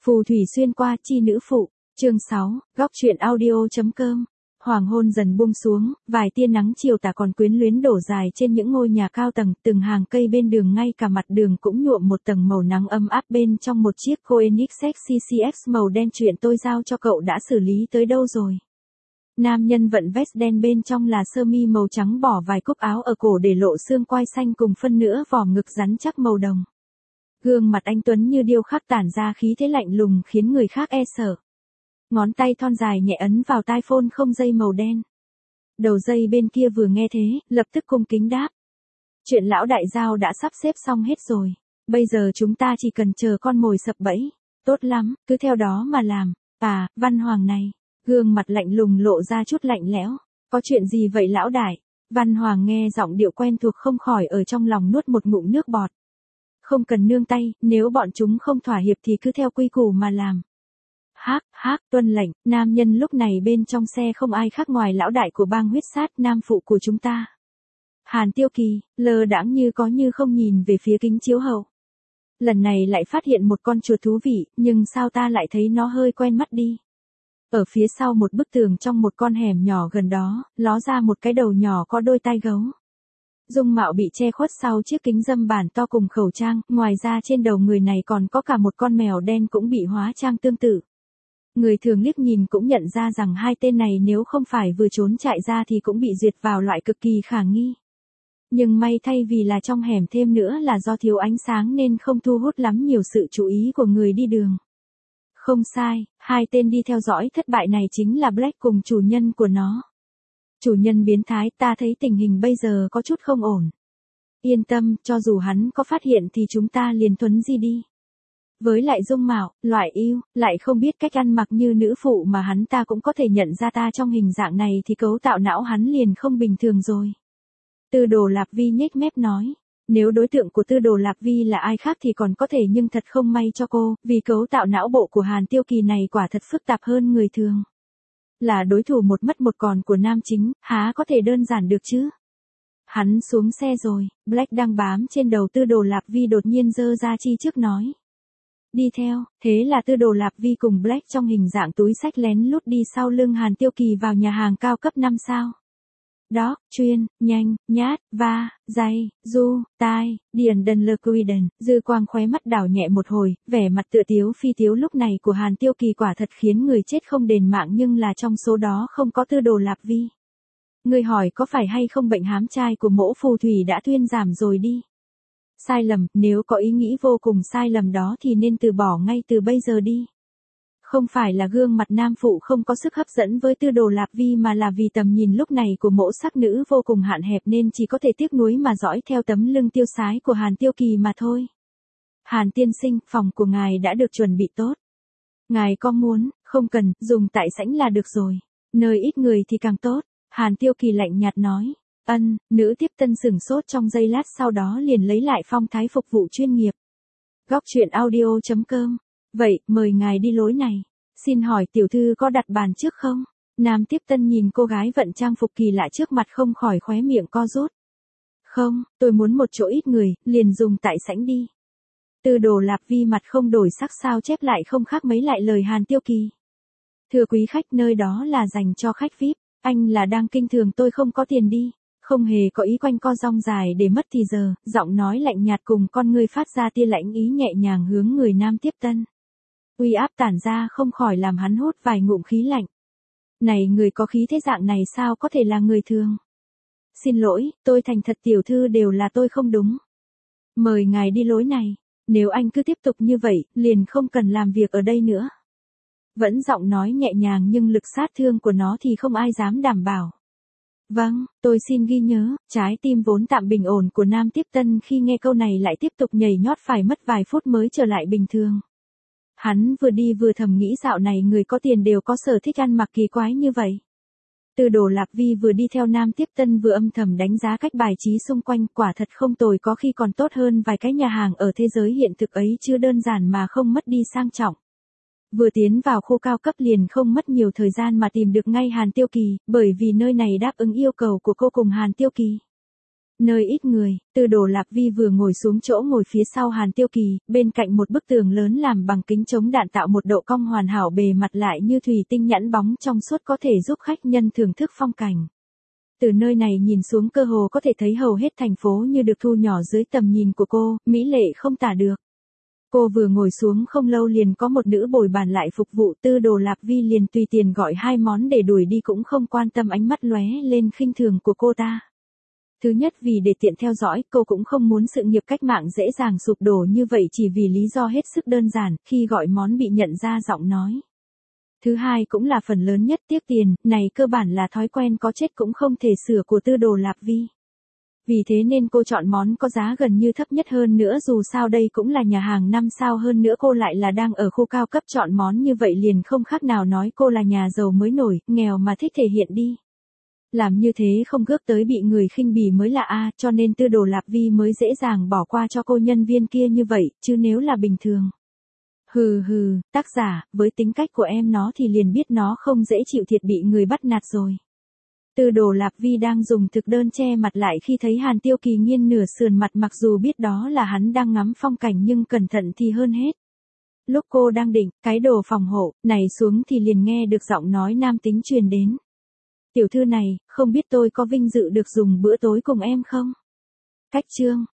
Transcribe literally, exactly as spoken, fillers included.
Phù thủy xuyên qua chi nữ phụ, chương sáu, góc truyện audio.com. Hoàng hôn dần buông xuống, vài tia nắng chiều tà còn quyến luyến đổ dài trên những ngôi nhà cao tầng, từng hàng cây bên đường ngay cả mặt đường cũng nhuộm một tầng màu nắng ấm áp. Bên trong một chiếc Koenigsegg xê xê ích màu đen, chuyện tôi giao cho cậu đã xử lý tới đâu rồi? Nam nhân vận vest đen, bên trong là sơ mi màu trắng, bỏ vài cúc áo ở cổ để lộ xương quai xanh cùng phân nửa vòm ngực rắn chắc màu đồng. Gương mặt anh tuấn như điêu khắc tản ra khí thế lạnh lùng khiến người khác e sợ. Ngón tay thon dài nhẹ ấn vào tai phone không dây màu đen. Đầu dây bên kia vừa nghe thế, lập tức cung kính đáp. Chuyện lão đại giao đã sắp xếp xong hết rồi. Bây giờ chúng ta chỉ cần chờ con mồi sập bẫy. Tốt lắm, cứ theo đó mà làm. À, Văn Hoàng này. Gương mặt lạnh lùng lộ ra chút lạnh lẽo. Có chuyện gì vậy lão đại? Văn Hoàng nghe giọng điệu quen thuộc không khỏi ở trong lòng nuốt một ngụm nước bọt. Không cần nương tay, nếu bọn chúng không thỏa hiệp thì cứ theo quy củ mà làm. Hác, hác, tuân lệnh. Nam nhân lúc này bên trong xe không ai khác ngoài lão đại của bang huyết sát, nam phụ của chúng ta. Hàn Tiêu Kỳ, lơ đãng như có như không nhìn về phía kính chiếu hậu. Lần này lại phát hiện một con chuột thú vị, nhưng sao ta lại thấy nó hơi quen mắt đi. Ở phía sau một bức tường trong một con hẻm nhỏ gần đó, ló ra một cái đầu nhỏ có đôi tai gấu. Dung mạo bị che khuất sau chiếc kính dâm bản to cùng khẩu trang, ngoài ra trên đầu người này còn có cả một con mèo đen cũng bị hóa trang tương tự. Người thường liếc nhìn cũng nhận ra rằng hai tên này nếu không phải vừa trốn chạy ra thì cũng bị duyệt vào loại cực kỳ khả nghi. Nhưng may thay vì là trong hẻm, thêm nữa là do thiếu ánh sáng nên không thu hút lắm nhiều sự chú ý của người đi đường. Không sai, hai tên đi theo dõi thất bại này chính là Black cùng chủ nhân của nó. Chủ nhân biến thái, ta thấy tình hình bây giờ có chút không ổn. Yên tâm, cho dù hắn có phát hiện thì chúng ta liền thuấn di đi. Với lại dung mạo, loại yêu, lại không biết cách ăn mặc như nữ phụ mà hắn ta cũng có thể nhận ra ta trong hình dạng này thì cấu tạo não hắn liền không bình thường rồi. Tư Đồ Lạp Vi nhếch mép nói. Nếu đối tượng của Tư Đồ Lạp Vi là ai khác thì còn có thể, nhưng thật không may cho cô, vì cấu tạo não bộ của Hàn Tiêu Kỳ này quả thật phức tạp hơn người thường. Là đối thủ một mất một còn của nam chính, há có thể đơn giản được chứ? Hắn xuống xe rồi, Black đang bám trên đầu Tư Đồ Lạp Vi đột nhiên giơ ra chi trước nói. Đi theo, thế là Tư Đồ Lạp Vi cùng Black trong hình dạng túi xách lén lút đi sau lưng Hàn Tiêu Kỳ vào nhà hàng cao cấp năm sao. Đó, chuyên, nhanh, nhát, va, dày, du, tai, điền đần lơ quy đần, dư quang khóe mắt đảo nhẹ một hồi, vẻ mặt tựa tiếu phi tiếu lúc này của Hàn Tiêu Kỳ quả thật khiến người chết không đền mạng, nhưng là trong số đó không có Tư Đồ Lạp Vi. Người hỏi có phải hay không bệnh hám trai của mỗ phù thủy đã thuyên giảm rồi đi. Sai lầm, nếu có ý nghĩ vô cùng sai lầm đó thì nên từ bỏ ngay từ bây giờ đi. Không phải là gương mặt nam phụ không có sức hấp dẫn với Tư Đồ Lạp Vi, mà là vì tầm nhìn lúc này của mỗ sắc nữ vô cùng hạn hẹp nên chỉ có thể tiếc nuối mà dõi theo tấm lưng tiêu sái của Hàn Tiêu Kỳ mà thôi. Hàn tiên sinh, phòng của ngài đã được chuẩn bị tốt. Ngài có muốn, không cần, dùng tại sảnh là được rồi. Nơi ít người thì càng tốt. Hàn Tiêu Kỳ lạnh nhạt nói. Ân, nữ tiếp tân sửng sốt trong giây lát, sau đó liền lấy lại phong thái phục vụ chuyên nghiệp. Góc truyện audio.com. Vậy, mời ngài đi lối này. Xin hỏi tiểu thư có đặt bàn trước không? Nam tiếp tân nhìn cô gái vận trang phục kỳ lạ trước mặt không khỏi khóe miệng co rút. Không, tôi muốn một chỗ ít người, liền dùng tại sảnh đi. Tư Đồ Lạp Vi mặt không đổi sắc sao chép lại không khác mấy lại lời Hàn Tiêu Kỳ. Thưa quý khách, nơi đó là dành cho khách vi ai pi, anh là đang kinh thường tôi không có tiền đi. Không hề có ý quanh co rong dài để mất thì giờ, giọng nói lạnh nhạt cùng con ngươi phát ra tia lãnh ý nhẹ nhàng hướng người nam tiếp tân. Uy áp tản ra không khỏi làm hắn hút vài ngụm khí lạnh. Này, người có khí thế dạng này sao có thể là người thường? Xin lỗi, tôi thành thật tiểu thư, đều là tôi không đúng. Mời ngài đi lối này. Nếu anh cứ tiếp tục như vậy, liền không cần làm việc ở đây nữa. Vẫn giọng nói nhẹ nhàng nhưng lực sát thương của nó thì không ai dám đảm bảo. Vâng, tôi xin ghi nhớ. Trái tim vốn tạm bình ổn của nam tiếp tân khi nghe câu này lại tiếp tục nhảy nhót, phải mất vài phút mới trở lại bình thường. Hắn vừa đi vừa thầm nghĩ dạo này người có tiền đều có sở thích ăn mặc kỳ quái như vậy. Tư Đồ Lạp Vi vừa đi theo nam tiếp tân vừa âm thầm đánh giá cách bài trí xung quanh, quả thật không tồi, có khi còn tốt hơn vài cái nhà hàng ở thế giới hiện thực ấy, chưa đơn giản mà không mất đi sang trọng. Vừa tiến vào khu cao cấp liền không mất nhiều thời gian mà tìm được ngay Hàn Tiêu Kỳ, bởi vì nơi này đáp ứng yêu cầu của cô cùng Hàn Tiêu Kỳ. Nơi ít người, Tư Đồ Lạp Vi vừa ngồi xuống chỗ ngồi phía sau Hàn Tiêu Kỳ, bên cạnh một bức tường lớn làm bằng kính chống đạn tạo một độ cong hoàn hảo, bề mặt lại như thủy tinh nhẵn bóng trong suốt, có thể giúp khách nhân thưởng thức phong cảnh. Từ nơi này nhìn xuống cơ hồ có thể thấy hầu hết thành phố như được thu nhỏ dưới tầm nhìn của cô, mỹ lệ không tả được. Cô vừa ngồi xuống không lâu liền có một nữ bồi bàn lại phục vụ, Tư Đồ Lạp Vi liền tùy tiền gọi hai món để đuổi đi, cũng không quan tâm ánh mắt lóe lên khinh thường của cô ta. Thứ nhất vì để tiện theo dõi, cô cũng không muốn sự nghiệp cách mạng dễ dàng sụp đổ như vậy chỉ vì lý do hết sức đơn giản, khi gọi món bị nhận ra giọng nói. Thứ hai cũng là phần lớn nhất, tiếc tiền, này cơ bản là thói quen có chết cũng không thể sửa của Tư Đồ Lạp Vi. Vì thế nên cô chọn món có giá gần như thấp nhất, hơn nữa dù sao đây cũng là nhà hàng năm sao, hơn nữa cô lại là đang ở khu cao cấp, chọn món như vậy liền không khác nào nói cô là nhà giàu mới nổi, nghèo mà thích thể hiện đi. Làm như thế không gước tới bị người khinh bỉ mới là a, cho nên Tư Đồ Lạp Vi mới dễ dàng bỏ qua cho cô nhân viên kia như vậy, chứ nếu là bình thường. Hừ hừ, tác giả, với tính cách của em nó thì liền biết nó không dễ chịu thiệt bị người bắt nạt rồi. Tư Đồ Lạp Vi đang dùng thực đơn che mặt lại khi thấy Hàn Tiêu Kỳ nghiêng nửa sườn mặt, mặc dù biết đó là hắn đang ngắm phong cảnh nhưng cẩn thận thì hơn hết. Lúc cô đang định cái đồ phòng hộ này xuống thì liền nghe được giọng nói nam tính truyền đến. Tiểu thư này, không biết tôi có vinh dự được dùng bữa tối cùng em không? Cách chương.